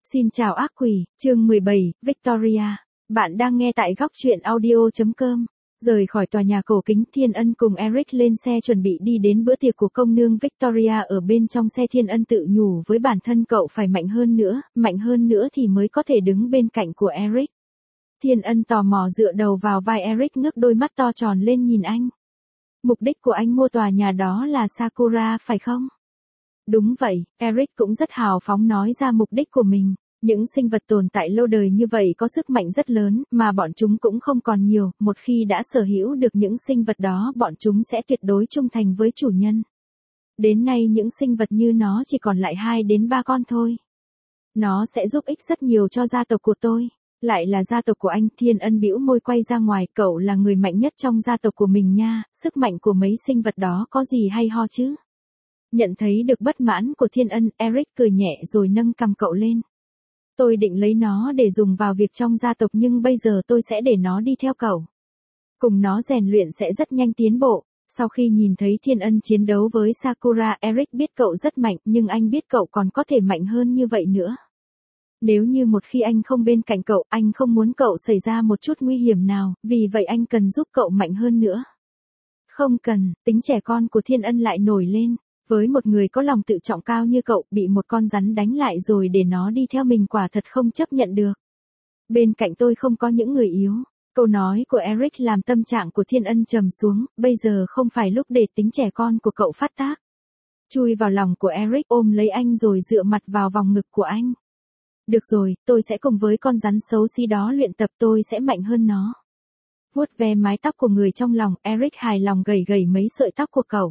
Xin chào ác quỷ, chương 17, Victoria. Bạn đang nghe tại góc truyện audio.com. Rời khỏi tòa nhà cổ kính, Thiên Ân cùng Eric lên xe chuẩn bị đi đến bữa tiệc của công nương Victoria. Ở bên trong xe, Thiên Ân tự nhủ với bản thân cậu phải mạnh hơn nữa thì mới có thể đứng bên cạnh của Eric. Thiên Ân tò mò dựa đầu vào vai Eric, ngước đôi mắt to tròn lên nhìn anh. Mục đích của anh mua tòa nhà đó là Sakura phải không? Đúng vậy, Eric cũng rất hào phóng nói ra mục đích của mình. Những sinh vật tồn tại lâu đời như vậy có sức mạnh rất lớn, mà bọn chúng cũng không còn nhiều, một khi đã sở hữu được những sinh vật đó, bọn chúng sẽ tuyệt đối trung thành với chủ nhân. Đến nay những sinh vật như nó chỉ còn lại 2 đến 3 con thôi. Nó sẽ giúp ích rất nhiều cho gia tộc của tôi. Lại là gia tộc của anh. Thiên Ân bĩu môi quay ra ngoài, cậu là người mạnh nhất trong gia tộc của mình nha, sức mạnh của mấy sinh vật đó có gì hay ho chứ? Nhận thấy được bất mãn của Thiên Ân, Eric cười nhẹ rồi nâng cằm cậu lên. Tôi định lấy nó để dùng vào việc trong gia tộc, nhưng bây giờ tôi sẽ để nó đi theo cậu. Cùng nó rèn luyện sẽ rất nhanh tiến bộ. Sau khi nhìn thấy Thiên Ân chiến đấu với Sakura, Eric biết cậu rất mạnh, nhưng anh biết cậu còn có thể mạnh hơn như vậy nữa. Nếu như một khi anh không bên cạnh cậu, anh không muốn cậu xảy ra một chút nguy hiểm nào, vì vậy anh cần giúp cậu mạnh hơn nữa. Không cần, tính trẻ con của Thiên Ân lại nổi lên. Với một người có lòng tự trọng cao như cậu, bị một con rắn đánh lại rồi để nó đi theo mình quả thật không chấp nhận được. Bên cạnh tôi không có những người yếu. Câu nói của Eric làm tâm trạng của Thiên Ân trầm xuống, bây giờ không phải lúc để tính trẻ con của cậu phát tác. Chui vào lòng của Eric, ôm lấy anh rồi dựa mặt vào vòng ngực của anh. Được rồi, tôi sẽ cùng với con rắn xấu xí đó luyện tập, tôi sẽ mạnh hơn nó. Vuốt ve mái tóc của người trong lòng, Eric hài lòng gẩy gẩy mấy sợi tóc của cậu.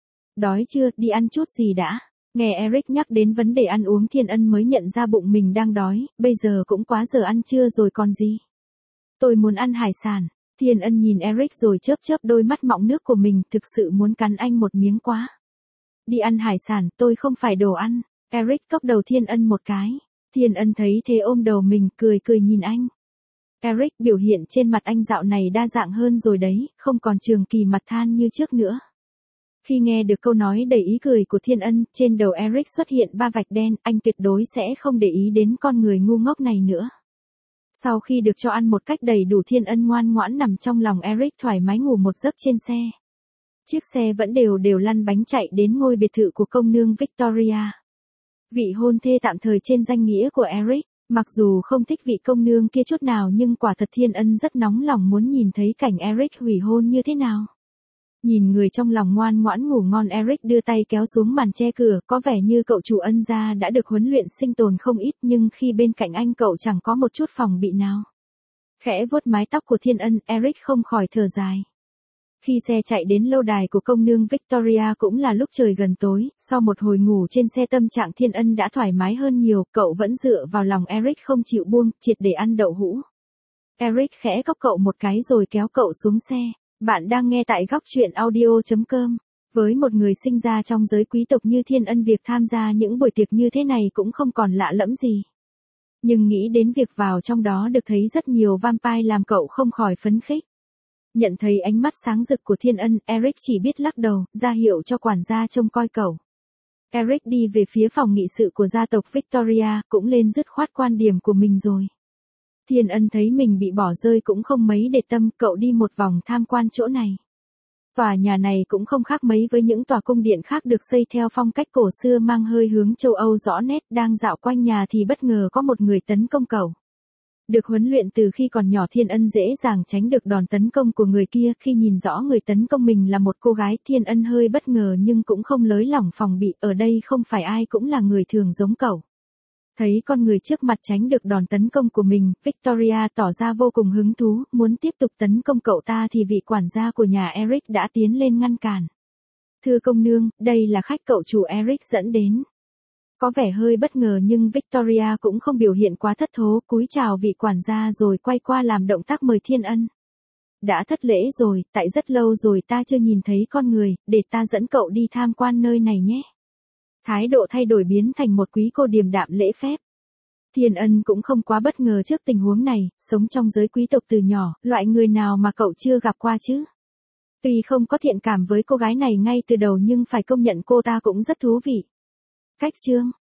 Đói chưa, đi ăn chút gì đã. Nghe Eric nhắc đến vấn đề ăn uống, Thiên Ân mới nhận ra bụng mình đang đói, bây giờ cũng quá giờ ăn trưa rồi còn gì. Tôi muốn ăn hải sản. Thiên Ân nhìn Eric rồi chớp chớp đôi mắt mọng nước của mình, thực sự muốn cắn anh một miếng quá. Đi ăn hải sản, tôi không phải đồ ăn. Eric cốc đầu Thiên Ân một cái. Thiên Ân thấy thế ôm đầu mình, cười cười nhìn anh. Eric, biểu hiện trên mặt anh dạo này đa dạng hơn rồi đấy, không còn trường kỳ mặt than như trước nữa. Khi nghe được câu nói đầy ý cười của Thiên Ân, trên đầu Eric xuất hiện 3 vạch đen, anh tuyệt đối sẽ không để ý đến con người ngu ngốc này nữa. Sau khi được cho ăn một cách đầy đủ, Thiên Ân ngoan ngoãn nằm trong lòng Eric, thoải mái ngủ một giấc trên xe. Chiếc xe vẫn đều lăn bánh chạy đến ngôi biệt thự của công nương Victoria. Vị hôn thê tạm thời trên danh nghĩa của Eric, mặc dù không thích vị công nương kia chút nào, nhưng quả thật Thiên Ân rất nóng lòng muốn nhìn thấy cảnh Eric hủy hôn như thế nào. Nhìn người trong lòng ngoan ngoãn ngủ ngon, Eric đưa tay kéo xuống màn che cửa, có vẻ như cậu chủ ân gia đã được huấn luyện sinh tồn không ít, nhưng khi bên cạnh anh cậu chẳng có một chút phòng bị nào. Khẽ vuốt mái tóc của Thiên Ân, Eric không khỏi thở dài. Khi xe chạy đến lâu đài của công nương Victoria cũng là lúc trời gần tối, sau một hồi ngủ trên xe tâm trạng Thiên Ân đã thoải mái hơn nhiều, cậu vẫn dựa vào lòng Eric không chịu buông, triệt để ăn đậu hũ. Eric khẽ cốc cậu một cái rồi kéo cậu xuống xe. Bạn đang nghe tại góc truyện audio.com. Với một người sinh ra trong giới quý tộc như Thiên Ân, việc tham gia những buổi tiệc như thế này cũng không còn lạ lẫm gì. Nhưng nghĩ đến việc vào trong đó được thấy rất nhiều vampire làm cậu không khỏi phấn khích. Nhận thấy ánh mắt sáng rực của Thiên Ân, Eric chỉ biết lắc đầu, ra hiệu cho quản gia trông coi cậu. Eric đi về phía phòng nghị sự của gia tộc Victoria, cũng lên dứt khoát quan điểm của mình rồi. Thiên Ân thấy mình bị bỏ rơi cũng không mấy để tâm, cậu đi một vòng tham quan chỗ này. Tòa nhà này cũng không khác mấy với những tòa cung điện khác được xây theo phong cách cổ xưa mang hơi hướng châu Âu rõ nét. Đang dạo quanh nhà thì bất ngờ có một người tấn công cậu. Được huấn luyện từ khi còn nhỏ, Thiên Ân dễ dàng tránh được đòn tấn công của người kia. Khi nhìn rõ người tấn công mình là một cô gái, Thiên Ân hơi bất ngờ nhưng cũng không nới lỏng phòng bị, ở đây không phải ai cũng là người thường giống cậu. Thấy con người trước mặt tránh được đòn tấn công của mình, Victoria tỏ ra vô cùng hứng thú, muốn tiếp tục tấn công cậu ta thì vị quản gia của nhà Eric đã tiến lên ngăn cản. Thưa công nương, đây là khách cậu chủ Eric dẫn đến. Có vẻ hơi bất ngờ nhưng Victoria cũng không biểu hiện quá thất thố, cúi chào vị quản gia rồi quay qua làm động tác mời Thiên Ân. Đã thất lễ rồi, tại rất lâu rồi ta chưa nhìn thấy con người, để ta dẫn cậu đi tham quan nơi này nhé. Thái độ thay đổi biến thành một quý cô điềm đạm lễ phép. Thiên Ân cũng không quá bất ngờ trước tình huống này, sống trong giới quý tộc từ nhỏ, loại người nào mà cậu chưa gặp qua chứ. Tuy không có thiện cảm với cô gái này ngay từ đầu nhưng phải công nhận cô ta cũng rất thú vị. Cách chương